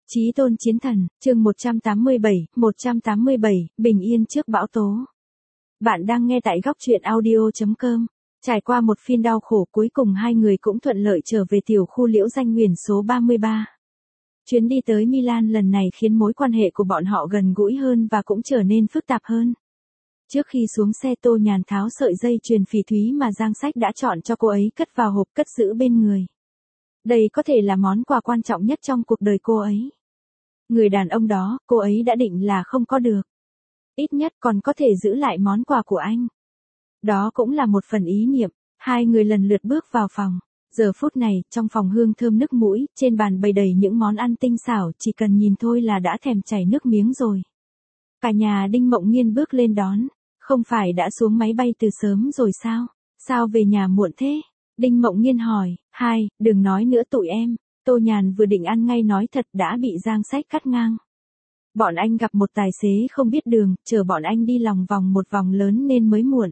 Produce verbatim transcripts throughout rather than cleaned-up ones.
Chí tôn chiến thần, chương một trăm tám mươi bảy, một trăm tám mươi bảy, bình yên trước bão tố. Bạn đang nghe tại góc truyện audio chấm com. Trải qua một phiên đau khổ cuối cùng hai người cũng thuận lợi trở về tiểu khu Liễu Danh Nguyền số ba mươi ba. Chuyến đi tới Milan lần này khiến mối quan hệ của bọn họ gần gũi hơn và cũng trở nên phức tạp hơn. Trước khi xuống xe Tô Nhàn tháo sợi dây chuyền phỉ thúy mà Giang Sách đã chọn cho cô ấy cất vào hộp cất giữ bên người. Đây có thể là món quà quan trọng nhất trong cuộc đời cô ấy. Người đàn ông đó, cô ấy đã định là không có được. Ít nhất còn có thể giữ lại món quà của anh. Đó cũng là một phần ý niệm. Hai người lần lượt bước vào phòng. Giờ phút này, trong phòng hương thơm nức mũi, trên bàn bày đầy những món ăn tinh xảo, chỉ cần nhìn thôi là đã thèm chảy nước miếng rồi. Cả nhà Đinh Mộng Nghiên bước lên đón. Không phải đã xuống máy bay từ sớm rồi sao? Sao về nhà muộn thế? Đinh Mộng Nghiên hỏi. Hai, đừng nói nữa tụi em. Tô Nhàn vừa định ăn ngay nói thật đã bị Giang Sách cắt ngang. Bọn anh gặp một tài xế không biết đường, chở bọn anh đi lòng vòng một vòng lớn nên mới muộn.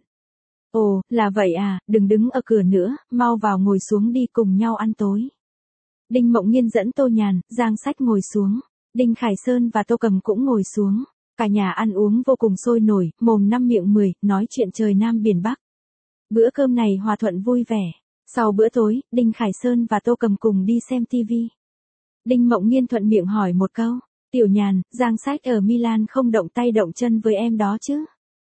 Ồ, là vậy à, đừng đứng ở cửa nữa, mau vào ngồi xuống đi cùng nhau ăn tối. Đinh Mộng Nghiên dẫn Tô Nhàn, Giang Sách ngồi xuống. Đinh Khải Sơn và Tô Cầm cũng ngồi xuống. Cả nhà ăn uống vô cùng sôi nổi, mồm năm miệng mười, nói chuyện trời Nam biển Bắc. Bữa cơm này hòa thuận vui vẻ. Sau bữa tối, Đinh Khải Sơn và Tô Cầm cùng đi xem tivi. Đinh Mộng Nghiên thuận miệng hỏi một câu, Tiểu Nhàn, Giang Sách ở Milan không động tay động chân với em đó chứ?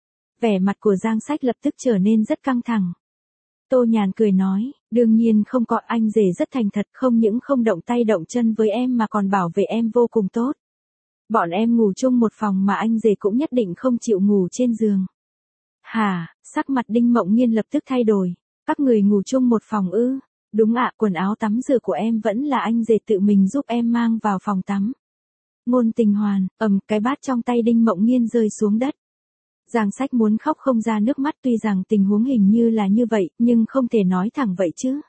Vẻ mặt của Giang Sách lập tức trở nên rất căng thẳng. Tô Nhàn cười nói, đương nhiên không có, anh rể rất thành thật, không những không động tay động chân với em mà còn bảo vệ em vô cùng tốt. Bọn em ngủ chung một phòng mà anh rể cũng nhất định không chịu ngủ trên giường. Hả, sắc mặt Đinh Mộng Nghiên lập tức thay đổi. Các người ngủ chung một phòng ư? Đúng ạ, quần áo tắm rửa của em vẫn là anh rể tự mình giúp em mang vào phòng tắm. Ngôn Tình Hoàn, ầm, cái bát trong tay Đinh Mộng Nghiên rơi xuống đất. Giang Sách muốn khóc không ra nước mắt, tuy rằng tình huống hình như là như vậy, nhưng không thể nói thẳng vậy chứ.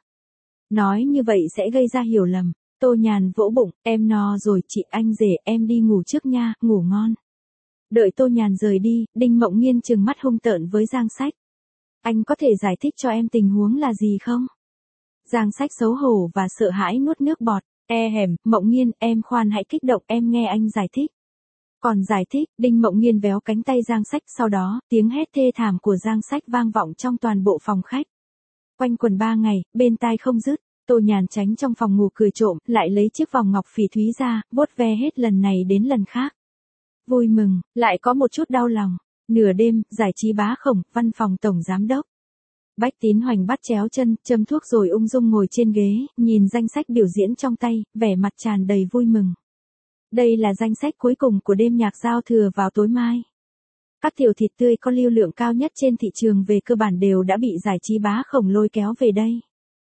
Nói như vậy sẽ gây ra hiểu lầm. Tô Nhàn vỗ bụng, em no rồi chị, anh rể, em đi ngủ trước nha, ngủ ngon. Đợi Tô Nhàn rời đi, Đinh Mộng Nghiên trừng mắt hung tợn với Giang Sách. Anh có thể giải thích cho em tình huống là gì không? Giang Sách xấu hổ và sợ hãi nuốt nước bọt. E hèm, Mộng Nghiên, em khoan hãy kích động, em nghe anh giải thích. Còn giải thích, Đinh Mộng Nghiên véo cánh tay Giang Sách, sau đó, tiếng hét thê thảm của Giang Sách vang vọng trong toàn bộ phòng khách. Quanh quần ba ngày, bên tai không dứt, Tô Nhàn tránh trong phòng ngủ cười trộm, lại lấy chiếc vòng ngọc phỉ thúy ra, vuốt ve hết lần này đến lần khác. Vui mừng, lại có một chút đau lòng. Nửa đêm, giải trí bá khổng, văn phòng tổng giám đốc. Bách Tín Hoành bắt chéo chân, châm thuốc rồi ung dung ngồi trên ghế, nhìn danh sách biểu diễn trong tay, vẻ mặt tràn đầy vui mừng. Đây là danh sách cuối cùng của đêm nhạc giao thừa vào tối mai. Các tiểu thịt tươi có lưu lượng cao nhất trên thị trường về cơ bản đều đã bị giải trí bá khổng lôi kéo về đây.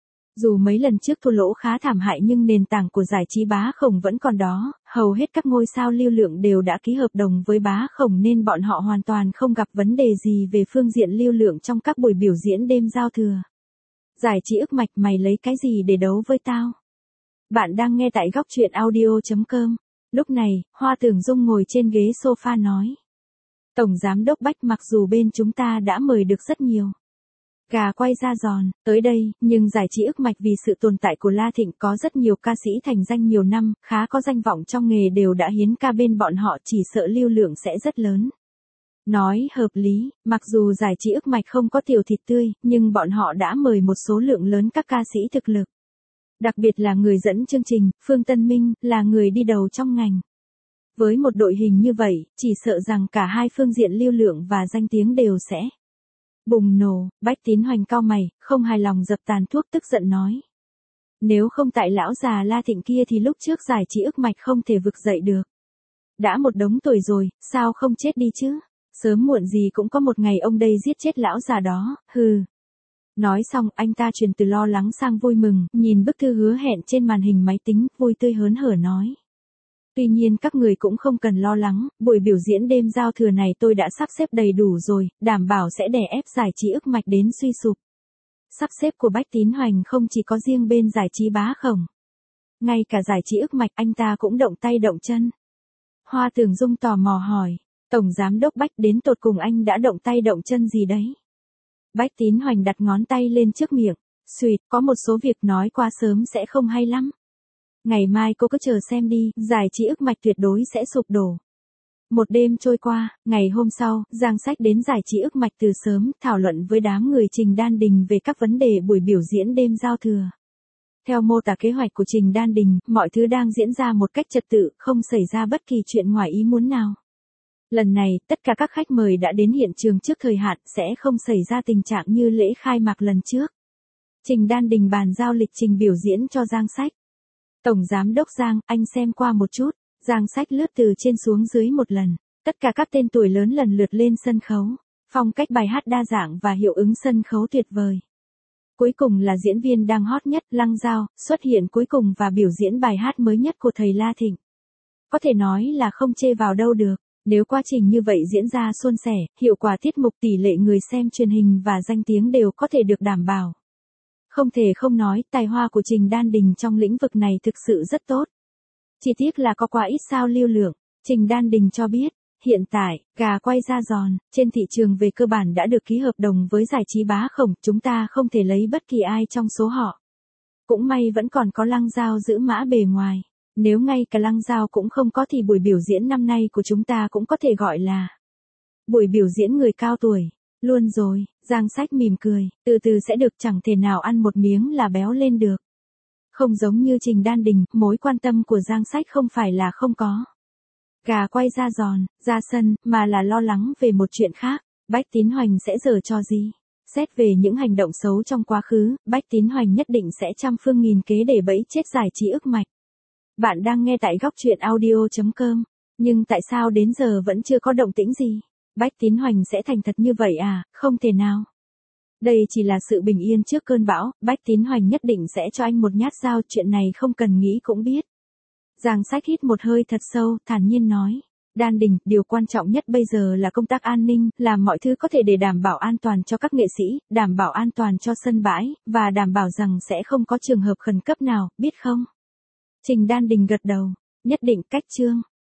Dù mấy lần trước thua lỗ khá thảm hại nhưng nền tảng của giải trí bá khổng vẫn còn đó, hầu hết các ngôi sao lưu lượng đều đã ký hợp đồng với bá khổng nên bọn họ hoàn toàn không gặp vấn đề gì về phương diện lưu lượng trong các buổi biểu diễn đêm giao thừa. Giải trí ức mạch, mày lấy cái gì để đấu với tao? Bạn đang nghe tại góc truyện audio chấm com. Lúc này, Hoa Tưởng Dung ngồi trên ghế sofa nói. Tổng giám đốc Bách, mặc dù bên chúng ta đã mời được rất nhiều gà quay ra giòn, tới đây, nhưng giải trí ức mạch vì sự tồn tại của La Thịnh có rất nhiều ca sĩ thành danh nhiều năm, khá có danh vọng trong nghề đều đã hiến ca bên bọn họ, chỉ sợ lưu lượng sẽ rất lớn. Nói hợp lý, mặc dù giải trí ức mạch không có tiểu thịt tươi, nhưng bọn họ đã mời một số lượng lớn các ca sĩ thực lực. Đặc biệt là người dẫn chương trình, Phương Tân Minh, là người đi đầu trong ngành. Với một đội hình như vậy, chỉ sợ rằng cả hai phương diện lưu lượng và danh tiếng đều sẽ bùng nổ. Bách Tín Hoành cau mày, không hài lòng dập tàn thuốc, tức giận nói. Nếu không tại lão già La Thịnh kia thì lúc trước giải trí ức mạch không thể vực dậy được. Đã một đống tuổi rồi, sao không chết đi chứ? Sớm muộn gì cũng có một ngày ông đây giết chết lão già đó, hừ. Nói xong, anh ta chuyển từ lo lắng sang vui mừng, nhìn bức thư hứa hẹn trên màn hình máy tính, vui tươi hớn hở nói. Tuy nhiên các người cũng không cần lo lắng, buổi biểu diễn đêm giao thừa này tôi đã sắp xếp đầy đủ rồi, đảm bảo sẽ đè ép giải trí ức mạch đến suy sụp. Sắp xếp của Bách Tín Hoành không chỉ có riêng bên giải trí bá khổng. Ngay cả giải trí ức mạch anh ta cũng động tay động chân. Hoa Tưởng Dung tò mò hỏi, Tổng giám đốc Bách, đến tột cùng anh đã động tay động chân gì đấy? Bách Tín Hoành đặt ngón tay lên trước miệng, suýt, có một số việc nói quá sớm sẽ không hay lắm. Ngày mai cô cứ chờ xem đi, giải trí ức mạch tuyệt đối sẽ sụp đổ. Một đêm trôi qua, ngày hôm sau, Giang Sách đến giải trí ức mạch từ sớm, thảo luận với đám người Trình Đan Đình về các vấn đề buổi biểu diễn đêm giao thừa. Theo mô tả kế hoạch của Trình Đan Đình, mọi thứ đang diễn ra một cách trật tự, không xảy ra bất kỳ chuyện ngoài ý muốn nào. Lần này, tất cả các khách mời đã đến hiện trường trước thời hạn, sẽ không xảy ra tình trạng như lễ khai mạc lần trước. Trình Đan Đình bàn giao lịch trình biểu diễn cho Giang Sách. Tổng Giám đốc Giang, anh xem qua một chút. Giang Sách lướt từ trên xuống dưới một lần. Tất cả các tên tuổi lớn lần lượt lên sân khấu. Phong cách bài hát đa dạng và hiệu ứng sân khấu tuyệt vời. Cuối cùng là diễn viên đang hot nhất, Lăng Giao, xuất hiện cuối cùng và biểu diễn bài hát mới nhất của thầy La Thịnh. Có thể nói là không chê vào đâu được. Nếu quá trình như vậy diễn ra suôn sẻ, hiệu quả tiết mục, tỷ lệ người xem truyền hình và danh tiếng đều có thể được đảm bảo. Không thể không nói, tài hoa của Trình Đan Đình trong lĩnh vực này thực sự rất tốt. Chỉ tiếc là có quá ít sao lưu lượng. Trình Đan Đình cho biết, hiện tại, gà quay ra giòn, trên thị trường về cơ bản đã được ký hợp đồng với giải trí bá khổng, chúng ta không thể lấy bất kỳ ai trong số họ. Cũng may vẫn còn có Lăng Giao giữ mã bề ngoài. Nếu ngay cả Lăng Giao cũng không có thì buổi biểu diễn năm nay của chúng ta cũng có thể gọi là buổi biểu diễn người cao tuổi. Luôn rồi, Giang Sách mỉm cười, từ từ sẽ được, chẳng thể nào ăn một miếng là béo lên được. Không giống như Trình Đan Đình, mối quan tâm của Giang Sách không phải là không có. Gà quay ra giòn, ra sân, mà là lo lắng về một chuyện khác, Bách Tín Hoành sẽ giở trò gì? Xét về những hành động xấu trong quá khứ, Bách Tín Hoành nhất định sẽ trăm phương nghìn kế để bẫy chết giải trí ức mạch. Bạn đang nghe tại góc truyện audio chấm com, nhưng tại sao đến giờ vẫn chưa có động tĩnh gì? Bách Tín Hoành sẽ thành thật như vậy à? Không thể nào. Đây chỉ là sự bình yên trước cơn bão, Bách Tín Hoành nhất định sẽ cho anh một nhát dao, chuyện này không cần nghĩ cũng biết. Giang Sách hít một hơi thật sâu, thản nhiên nói. Đan Đình, điều quan trọng nhất bây giờ là công tác an ninh, làm mọi thứ có thể để đảm bảo an toàn cho các nghệ sĩ, đảm bảo an toàn cho sân bãi, và đảm bảo rằng sẽ không có trường hợp khẩn cấp nào, biết không? Trình Đan Đình gật đầu. Nhất định, cách chương.